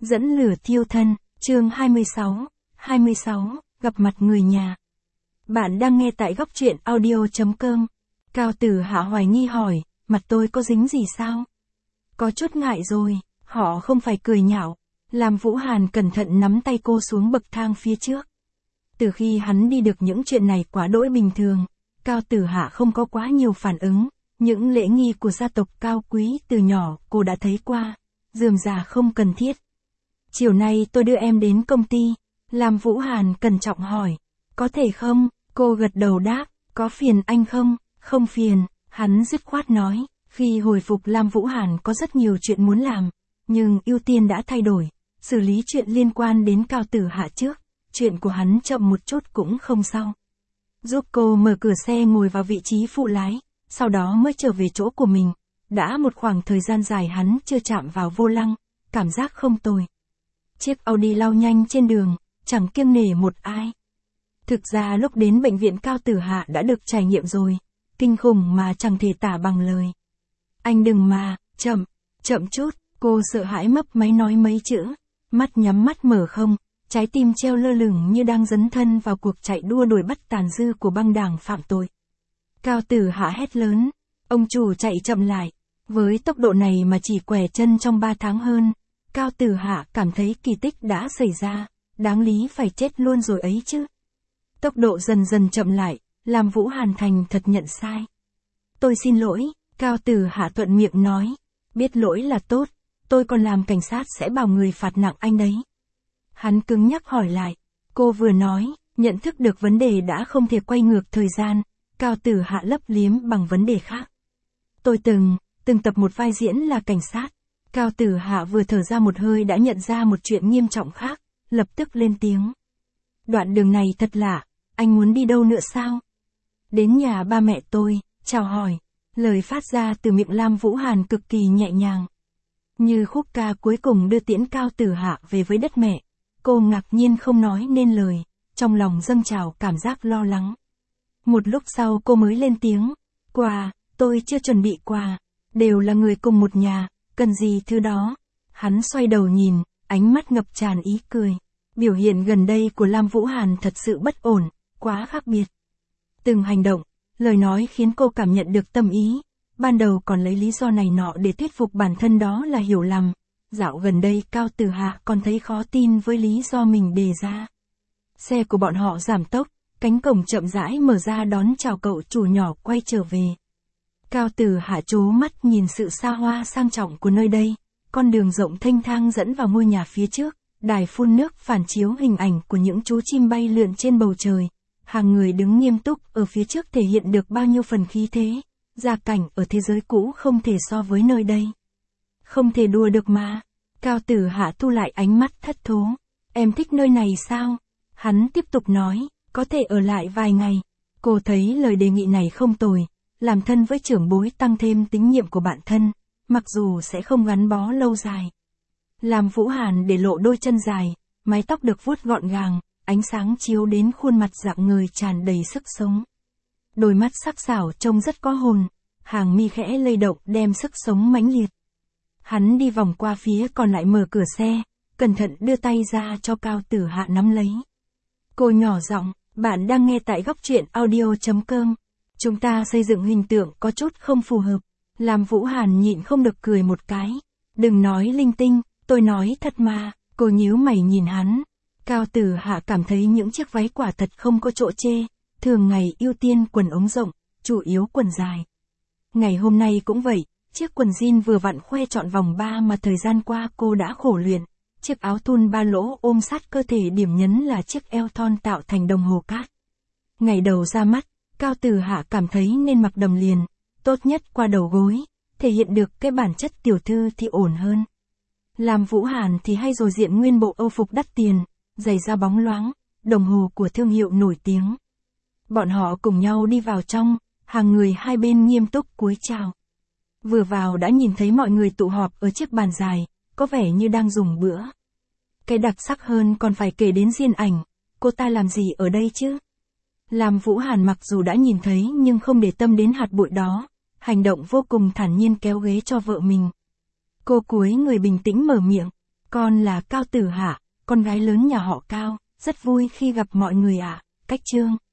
Dẫn lửa thiêu thân, chương 26, gặp mặt người nhà. Bạn đang nghe tại góc truyện audio.com. Cao Tử Hạ hoài nghi hỏi, mặt tôi có dính gì sao? Có chút ngại rồi, họ không phải cười nhạo. Làm Vũ Hàn cẩn thận nắm tay cô xuống bậc thang phía trước. Từ khi hắn đi được những chuyện này quá đỗi bình thường, Cao Tử Hạ không có quá nhiều phản ứng. Những lễ nghi của gia tộc cao quý từ nhỏ cô đã thấy qua, rườm rà không cần thiết. Chiều nay tôi đưa em đến công ty, làm Vũ Hàn cẩn trọng hỏi, có thể không? Cô gật đầu đáp, có phiền anh không? Không phiền, hắn dứt khoát nói. Khi hồi phục Lam Vũ Hàn có rất nhiều chuyện muốn làm, nhưng ưu tiên đã thay đổi, xử lý chuyện liên quan đến Cao Tử Hạ trước, chuyện của hắn chậm một chút cũng không sao. Giúp cô mở cửa xe ngồi vào vị trí phụ lái, sau đó mới trở về chỗ của mình. Đã một khoảng thời gian dài hắn chưa chạm vào vô lăng, cảm giác không tồi. Chiếc Audi lao nhanh trên đường, chẳng kiêng nể một ai. Thực ra lúc đến bệnh viện Cao Tử Hạ đã được trải nghiệm rồi, kinh khủng mà chẳng thể tả bằng lời. Anh đừng mà, chậm chút, cô sợ hãi mấp máy nói mấy chữ, mắt nhắm mắt mở không, trái tim treo lơ lửng như đang dấn thân vào cuộc chạy đua đuổi bắt tàn dư của băng đảng phạm tội. Cao Tử Hạ hét lớn, ông chủ chạy chậm lại, với tốc độ này mà chỉ quẻ chân trong 3 tháng hơn, Cao Tử Hạ cảm thấy kỳ tích đã xảy ra, đáng lý phải chết luôn rồi ấy chứ. Tốc độ dần dần chậm lại, làm Vũ Hàn thành thật nhận sai. Tôi xin lỗi, Cao Tử Hạ thuận miệng nói, biết lỗi là tốt, tôi còn làm cảnh sát sẽ bảo người phạt nặng anh đấy. Hắn cứng nhắc hỏi lại, cô vừa nói, nhận thức được vấn đề đã không thể quay ngược thời gian. Cao Tử Hạ lấp liếm bằng vấn đề khác. Tôi từng tập một vai diễn là cảnh sát. Cao Tử Hạ vừa thở ra một hơi đã nhận ra một chuyện nghiêm trọng khác, lập tức lên tiếng. Đoạn đường này thật lạ, anh muốn đi đâu nữa sao? Đến nhà ba mẹ tôi, chào hỏi. Lời phát ra từ miệng Lam Vũ Hàn cực kỳ nhẹ nhàng. Như khúc ca cuối cùng đưa tiễn Cao Tử Hạ về với đất mẹ. Cô ngạc nhiên không nói nên lời, trong lòng dâng trào cảm giác lo lắng. Một lúc sau cô mới lên tiếng, quà, tôi chưa chuẩn bị quà, đều là người cùng một nhà, cần gì thứ đó. Hắn xoay đầu nhìn, ánh mắt ngập tràn ý cười. Biểu hiện gần đây của Lam Vũ Hàn thật sự bất ổn, quá khác biệt. Từng hành động, lời nói khiến cô cảm nhận được tâm ý, ban đầu còn lấy lý do này nọ để thuyết phục bản thân đó là hiểu lầm. Dạo gần đây Cao Tử Hạ còn thấy khó tin với lý do mình đề ra. Xe của bọn họ giảm tốc. Cánh cổng chậm rãi mở ra đón chào cậu chủ nhỏ quay trở về. Cao Tử Hạ trố mắt nhìn sự xa hoa sang trọng của nơi đây, con đường rộng thênh thang dẫn vào ngôi nhà phía trước, đài phun nước phản chiếu hình ảnh của những chú chim bay lượn trên bầu trời, hàng người đứng nghiêm túc ở phía trước thể hiện được bao nhiêu phần khí thế, gia cảnh ở thế giới cũ không thể so với nơi đây. Không thể đùa được mà. Cao Tử Hạ thu lại ánh mắt thất thố. Em thích nơi này sao? Hắn tiếp tục nói. Có thể ở lại vài ngày. Cô thấy lời đề nghị này không tồi, làm thân với trưởng bối tăng thêm tín nhiệm của bản thân, mặc dù sẽ không gắn bó lâu dài. Làm Vũ Hàn để lộ đôi chân dài, mái tóc được vuốt gọn gàng, ánh sáng chiếu đến khuôn mặt rạng ngời tràn đầy sức sống. Đôi mắt sắc sảo trông rất có hồn, hàng mi khẽ lay động đem sức sống mãnh liệt. Hắn đi vòng qua phía còn lại mở cửa xe, cẩn thận đưa tay ra cho Cao Tử Hạ nắm lấy. Cô nhỏ giọng. Bạn đang nghe tại góc truyện audio.com. Chúng ta xây dựng hình tượng có chút không phù hợp. Làm Vũ Hàn nhịn không được cười một cái. Đừng nói linh tinh, tôi nói thật mà. Cô nhíu mày nhìn hắn. Cao Tử Hạ cảm thấy những chiếc váy quả thật không có chỗ chê. Thường ngày ưu tiên quần ống rộng, chủ yếu quần dài. Ngày hôm nay cũng vậy, chiếc quần jean vừa vặn khoe trọn vòng 3 mà thời gian qua cô đã khổ luyện. Chiếc áo thun 3 lỗ ôm sát cơ thể, điểm nhấn là chiếc eo thon tạo thành đồng hồ cát. Ngày đầu ra mắt, Cao Tử Hạ cảm thấy nên mặc đầm liền, tốt nhất qua đầu gối, thể hiện được cái bản chất tiểu thư thì ổn hơn. Làm Vũ Hàn thì hay rồi diện nguyên bộ âu phục đắt tiền, giày da bóng loáng, đồng hồ của thương hiệu nổi tiếng. Bọn họ cùng nhau đi vào trong, hàng người hai bên nghiêm túc cúi chào. Vừa vào đã nhìn thấy mọi người tụ họp ở chiếc bàn dài, có vẻ như đang dùng bữa. Cái đặc sắc hơn còn phải kể đến Diên Ảnh, cô ta làm gì ở đây chứ? Làm Vũ Hàn mặc dù đã nhìn thấy nhưng không để tâm đến hạt bụi đó, hành động vô cùng thản nhiên kéo ghế cho vợ mình. Cô cúi người bình tĩnh mở miệng, Con là Cao Tử Hạ, con gái lớn nhà họ Cao, rất vui khi gặp mọi người ạ. Cách Chương